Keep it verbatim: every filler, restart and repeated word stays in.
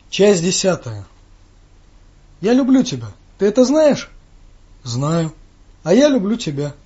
Часть десятая. Я люблю тебя. Ты это знаешь? Знаю. А я люблю тебя.